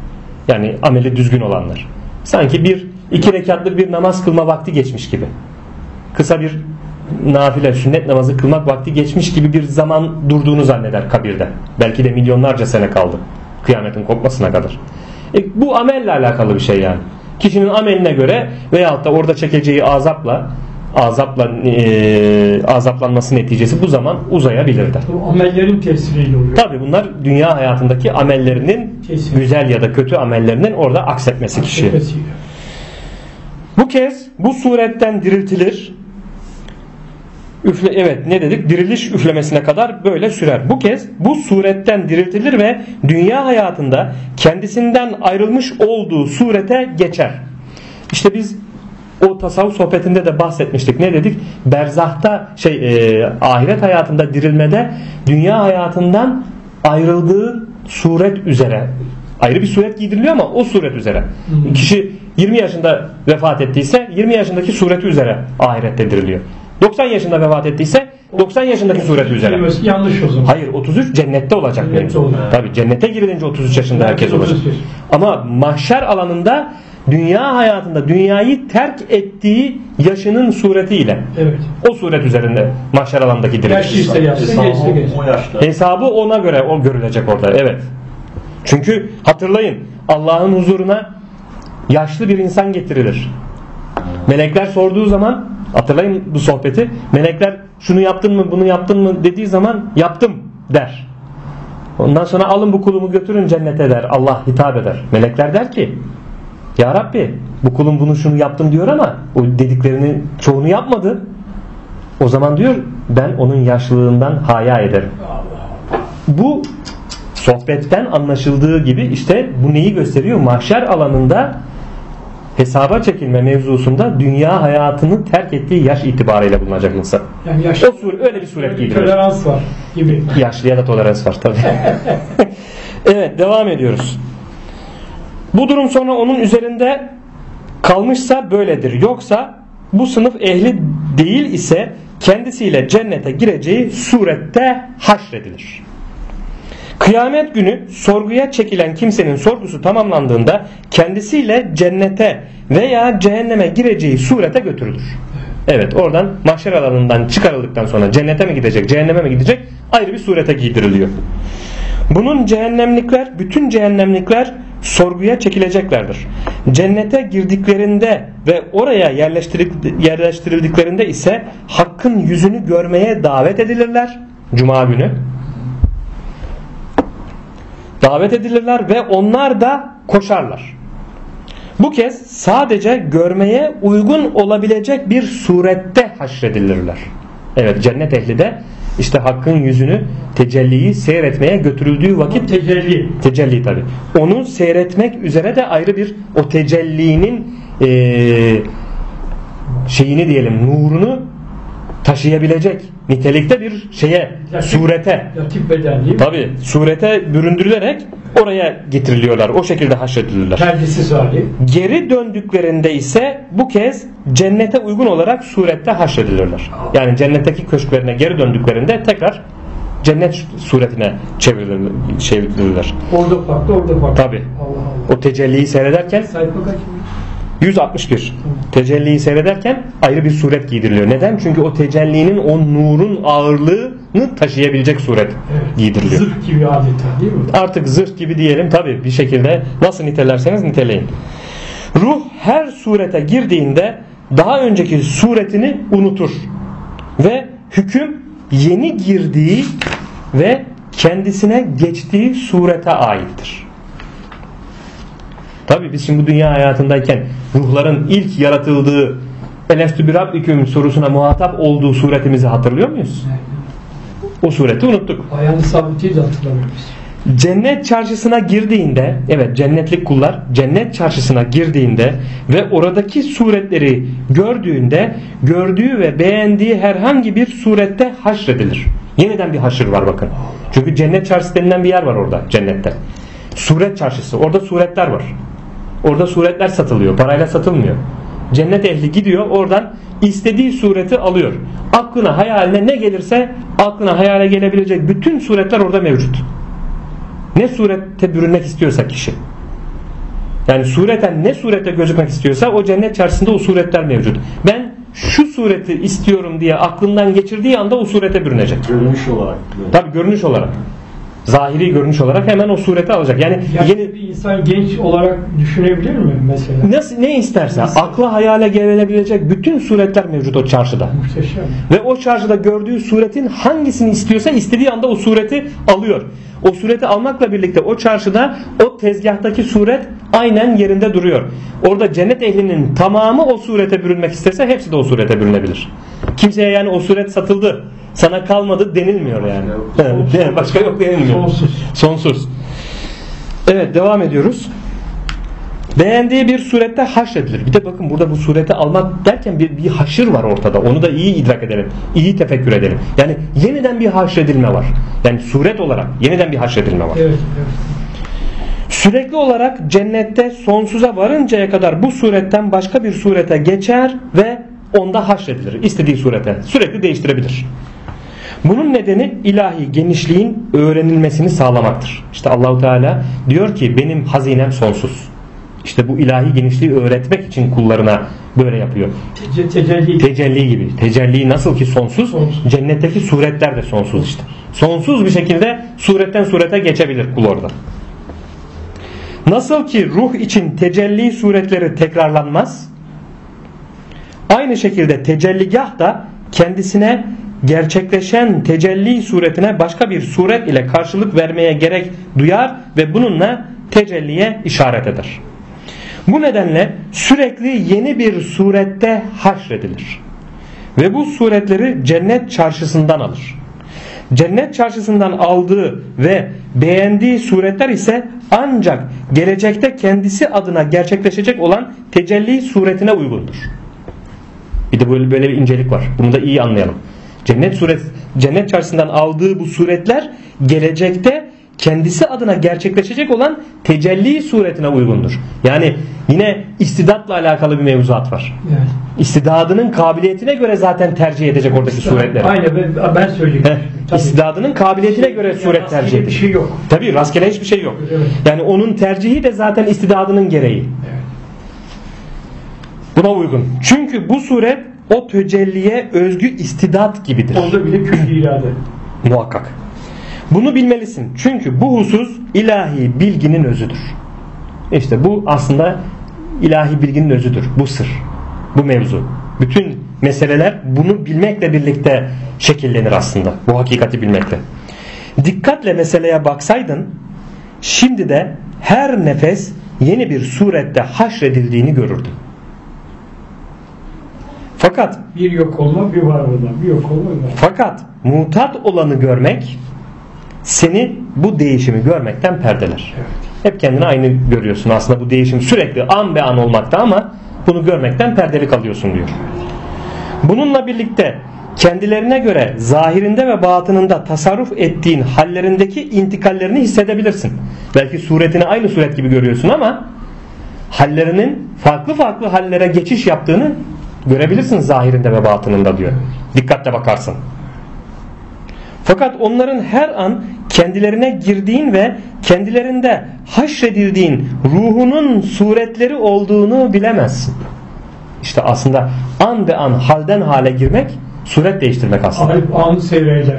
Yani ameli düzgün olanlar. Sanki 1-2 rekatlık bir namaz kılma vakti geçmiş gibi. Kısa bir nafile, sünnet namazı kılmak vakti geçmiş gibi bir zaman durduğunu zanneder kabirde. Belki de milyonlarca sene kaldı. Kıyametin kopmasına kadar. Bu amelle alakalı bir şey yani. Kişinin ameline göre veyahut da orada çekeceği azaplanması neticesi bu zaman uzayabilir de. Bu amellerin tesiriyle oluyor. Tabi bunlar dünya hayatındaki amellerinin güzel ya da kötü amellerinin orada aksetmesi kişi. Bu kez bu suretten diriltilir. Evet ne dedik? Diriliş üflemesine kadar böyle sürer. Bu kez bu suretten diriltilir ve dünya hayatında kendisinden ayrılmış olduğu surete geçer. İşte biz o tasavvuf sohbetinde de bahsetmiştik. Ne dedik? Berzahta ahiret hayatında dirilmede dünya hayatından ayrıldığı suret üzere ayrı bir suret giydiriliyor ama o suret üzere. Kişi 20 yaşında vefat ettiyse 20 yaşındaki sureti üzere ahirette diriliyor. 90 yaşında vefat ettiyse 90 yaşındaki sureti üzere. Yanlış o zaman. Hayır 33 cennette olacak. Tabii cennete girilince 33 yaşında herkes olacak. Ama mahşer alanında dünya hayatında dünyayı terk ettiği yaşının suretiyle. Evet. O suret üzerinde mahşer alanındaki diriliş. Hesabı ona göre o görülecek orada. Evet. Çünkü hatırlayın Allah'ın huzuruna yaşlı bir insan getirilir. Melekler sorduğu zaman hatırlayın bu sohbeti. Melekler şunu yaptın mı bunu yaptın mı dediği zaman yaptım der. Ondan sonra alın bu kulumu götürün cennete der. Allah hitap eder. Melekler der ki ya Rabbi bu kulum bunu şunu yaptım diyor ama o dediklerinin çoğunu yapmadı. O zaman diyor ben onun yaşlılığından haya ederim. Bu sohbetten anlaşıldığı gibi işte bu neyi gösteriyor? Mahşer alanında hesaba çekilme mevzusunda dünya hayatını terk ettiği yaş itibarıyla bulunacak insan. Yani öyle bir suret giydiriyor. Tolerans var gibi. Yaşlıya da tolerans var tabii. Evet devam ediyoruz. Bu durum sonra onun üzerinde kalmışsa böyledir. Yoksa bu sınıf ehli değil ise kendisiyle cennete gireceği surette haşredilir. Kıyamet günü sorguya çekilen kimsenin sorgusu tamamlandığında kendisiyle cennete veya cehenneme gireceği surete götürülür. Evet oradan mahşer alanından çıkarıldıktan sonra cennete mi gidecek, cehenneme mi gidecek ayrı bir surete giydiriliyor. Bunun bütün cehennemlikler sorguya çekileceklerdir. Cennete girdiklerinde ve oraya yerleştirildiklerinde ise Hakk'ın yüzünü görmeye davet edilirler. Cuma günü. Davet edilirler ve onlar da koşarlar. Bu kez sadece görmeye uygun olabilecek bir surette haşredilirler. Evet cennet ehli de işte Hakk'ın yüzünü tecelliyi seyretmeye götürüldüğü vakit tecelli tabi. Onu seyretmek üzere de ayrı bir o tecellinin şeyini diyelim nurunu taşıyabilecek nitelikte bir surete tabi surete büründürülerek oraya getiriliyorlar. O şekilde haşredilirler. Geri döndüklerinde ise bu kez cennete uygun olarak surette haşredilirler. Yani cennetteki köşklerine geri döndüklerinde tekrar cennet suretine çevrilirler. Orada farklı. Tabi. O tecelliyi seyrederken 161. Tecelliyi seyrederken ayrı bir suret giydiriliyor. Neden? Çünkü o tecellinin o nurun ağırlığını taşıyabilecek suret giydiriliyor. Zırh gibi adeta değil mi? Artık zırh gibi diyelim tabi bir şekilde nasıl nitelerseniz niteleyin. Ruh her surete girdiğinde daha önceki suretini unutur ve hüküm yeni girdiği ve kendisine geçtiği surete aittir. Tabi biz şimdi bu dünya hayatındayken ruhların ilk yaratıldığı elestü bir rabbiküm sorusuna muhatap olduğu suretimizi hatırlıyor muyuz? O sureti unuttuk. Ayağını sabitiyi de hatırlamıyoruz. Cennet çarşısına girdiğinde evet cennetlik kullar cennet çarşısına girdiğinde ve oradaki suretleri gördüğünde gördüğü ve beğendiği herhangi bir surette haşredilir. Yeniden bir haşır var bakın. Çünkü cennet çarşısı denilen bir yer var orada cennette. Suret çarşısı. Orada suretler var. Orada suretler satılıyor. Parayla satılmıyor. Cennet ehli gidiyor oradan istediği sureti alıyor. Aklına hayaline ne gelirse aklına hayale gelebilecek bütün suretler orada mevcut. Ne surette bürünmek istiyorsa kişi. Yani sureten ne surette gözükmek istiyorsa o cennet çarşısında o suretler mevcut. Ben şu sureti istiyorum diye aklından geçirdiği anda o surete bürünecek. Görünüş olarak. Tabii görünüş olarak. Zahiri görünüş olarak hemen o sureti alacak. Yani bir insan genç olarak düşünebilir mi mesela? ne isterse akla hayale gelebilecek bütün suretler mevcut o çarşıda. Muhteşem. Ve o çarşıda gördüğü suretin hangisini istiyorsa istediği anda o sureti alıyor. O sureti almakla birlikte o çarşıda o tezgahtaki suret aynen yerinde duruyor. Orada cennet ehlinin tamamı o surete bürünmek isterse hepsi de o surete bürünebilir. Kimseye yani o suret satıldı, sana kalmadı denilmiyor yani. Evet, başka yok denilmiyor. Sonsuz. Evet, devam ediyoruz. Beğendiği bir surette haşredilir. Bir de bakın burada bu sureti almak derken bir haşır var ortada. Onu da iyi idrak edelim. İyi tefekkür edelim. Yani yeniden bir haşredilme var. Yani suret olarak yeniden bir haşredilme var. Evet. Sürekli olarak cennette sonsuza varıncaya kadar bu suretten başka bir surete geçer ve onda haşredilir. İstediği surete. Sürekli değiştirebilir. Bunun nedeni ilahi genişliğin öğrenilmesini sağlamaktır. İşte Allahu Teala diyor ki benim hazinem sonsuz. İşte bu ilahi genişliği öğretmek için kullarına böyle yapıyor. Tecelli gibi. Tecelli nasıl ki sonsuz, cennetteki suretler de sonsuz işte. Sonsuz bir şekilde suretten surete geçebilir kul orada. Nasıl ki ruh için tecelli suretleri tekrarlanmaz, aynı şekilde tecelligah da kendisine gerçekleşen tecelli suretine başka bir suret ile karşılık vermeye gerek duyar ve bununla tecelliye işaret eder. Bu nedenle sürekli yeni bir surette haşredilir. Ve bu suretleri cennet çarşısından alır. Cennet çarşısından aldığı ve beğendiği suretler ise ancak gelecekte kendisi adına gerçekleşecek olan tecelli suretine uygundur. Bir de böyle bir incelik var. Bunu da iyi anlayalım. Cennet çarşısından aldığı bu suretler gelecekte kendisi adına gerçekleşecek olan tecelli suretine uygundur. Yani yine istidatla alakalı bir mevzuat var. Evet. İstidadının kabiliyetine göre zaten tercih edecek oradaki suretleri. Aynen ben söyleyeyim. İstidadının kabiliyetine göre suret tercih edecek. Bir şey yok. Tabii rastgele hiçbir şey yok. Evet. Yani onun tercihi de zaten istidadının gereği. Evet. Buna uygun. Çünkü bu suret o tecelliye özgü istidat gibidir. Orada bile külli irade. Muhakkak. Bunu bilmelisin. Çünkü bu husus ilahi bilginin özüdür. İşte bu aslında ilahi bilginin özüdür. Bu sır. Bu mevzu. Bütün meseleler bunu bilmekle birlikte şekillenir aslında. Bu hakikati bilmekle. Dikkatle meseleye baksaydın şimdi de her nefes yeni bir surette haşredildiğini görürdün. Fakat bir yok olma, bir var olma, bir yok olma, bir var. Fakat mutat olanı görmek seni bu değişimi görmekten perdeler. Evet. Hep kendini aynı görüyorsun. Aslında bu değişim sürekli an be an olmakta ama bunu görmekten perdeli kalıyorsun diyor. Bununla birlikte kendilerine göre zahirinde ve batınında tasarruf ettiğin hallerindeki intikallerini hissedebilirsin. Belki suretini aynı suret gibi görüyorsun ama hallerinin farklı farklı hallere geçiş yaptığını görebilirsin zahirinde ve batınında diyor. Dikkatle bakarsın. Fakat onların her an kendilerine girdiğin ve kendilerinde haşredildiğin ruhunun suretleri olduğunu bilemezsin. İşte aslında an be an halden hale girmek suret değiştirmek aslında. An seyreder.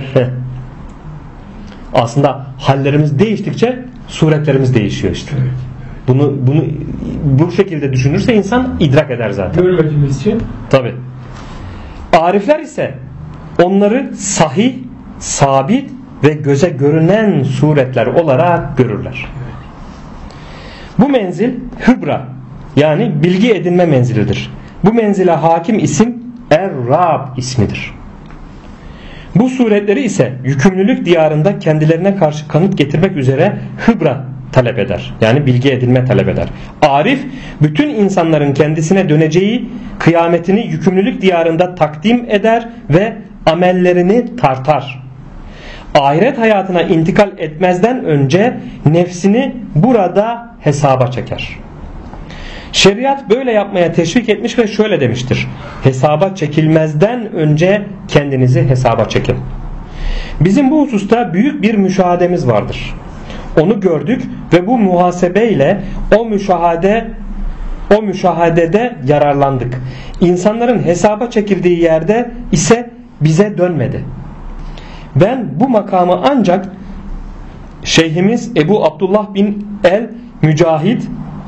Aslında hallerimiz değiştikçe suretlerimiz değişiyor işte. Evet. Bunu bu şekilde düşünürse insan idrak eder zaten. Görmediğimiz için. Tabii. Arifler ise onları sahih, sabit ve göze görünen suretler olarak görürler. Bu menzil hıbra yani bilgi edinme menzilidir. Bu menzile hakim isim Er-Rab ismidir. Bu suretleri ise yükümlülük diyarında kendilerine karşı kanıt getirmek üzere hıbra talep eder. Yani bilgi edinme talep eder. Arif bütün insanların kendisine döneceği kıyametini yükümlülük diyarında takdim eder ve amellerini tartar. Ahiret hayatına intikal etmezden önce nefsini burada hesaba çeker. Şeriat böyle yapmaya teşvik etmiş ve şöyle demiştir. Hesaba çekilmezden önce kendinizi hesaba çekin. Bizim bu hususta büyük bir müşahedemiz vardır. onu gördük ve bu muhasebeyle o müşahedede yararlandık. İnsanların hesaba çekildiği yerde ise bize dönmedi. Ben bu makamı ancak Şeyhimiz Ebu Abdullah bin el-Mücahid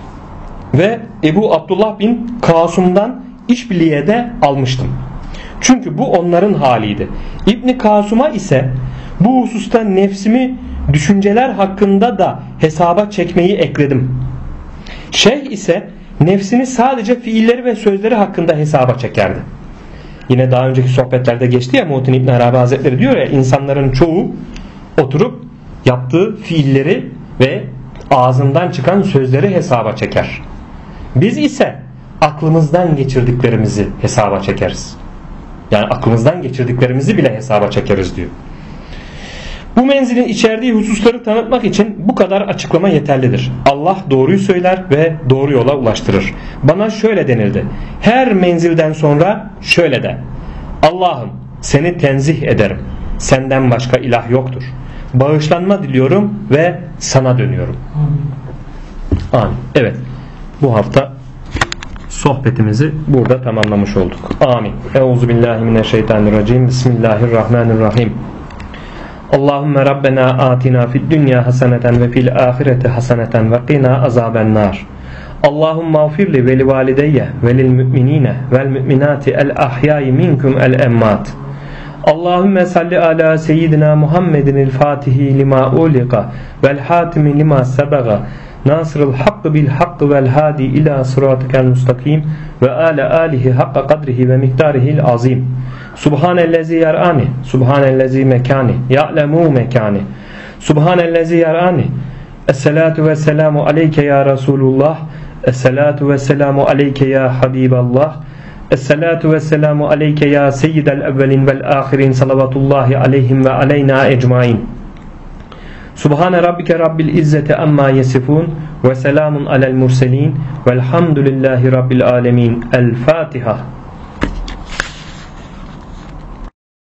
ve Ebu Abdullah bin Kasum'dan işbirliğe de almıştım. Çünkü bu onların haliydi. İbn Kasum'a ise bu hususta nefsimi düşünceler hakkında da hesaba çekmeyi ekledim. Şeyh ise nefsini sadece fiilleri ve sözleri hakkında hesaba çekerdi. Yine daha önceki sohbetlerde geçti ya, Muhittin İbn Arabi Hazretleri diyor ya, insanların çoğu oturup yaptığı fiilleri ve ağzından çıkan sözleri hesaba çeker. Biz ise aklımızdan geçirdiklerimizi hesaba çekeriz. Yani aklımızdan geçirdiklerimizi bile hesaba çekeriz diyor. Bu menzilin içerdiği hususları tanıtmak için bu kadar açıklama yeterlidir. Allah doğruyu söyler ve doğru yola ulaştırır. Bana şöyle denildi. Her menzilden sonra şöyle de: Allah'ım seni tenzih ederim. Senden başka ilah yoktur. Bağışlanma diliyorum ve sana dönüyorum. Amin. Evet. Bu hafta sohbetimizi burada tamamlamış olduk. Amin. Euzubillahimineşşeytanirracim. Bismillahirrahmanirrahim. Allahümme Rabbena atina fid dünya haseneten ve fil ahireti haseneten ve qina azabennar. Allahümme afirli ve li valideyye ve lil müminine vel müminati el ahyai minkum el emmat. Allahümme salli ala seyyidina Muhammedin el fatihi lima uliqa vel hatimi lima sebaga nasırıl hakkı bil hakkı vel hadi ila sıratikel mustakim ve ala alihi hakka kadrihi ve miktarihil azim. Subhanellezi yarani, subhanellezi mekani, ya'lemu mekani, subhanellezi yarani. Esselatu ve selamu aleyke ya Resulullah, esselatu ve selamu aleyke ya Habiballah, esselatu ve selamu aleyke ya seyyidel evvelin vel ahirin, salavatullahi aleyhim ve aleyna ecmain. Subhane rabbike rabbil izzeti amma yesifun ve selamun alel murselin velhamdülillahi rabbil alemin. El Fatiha.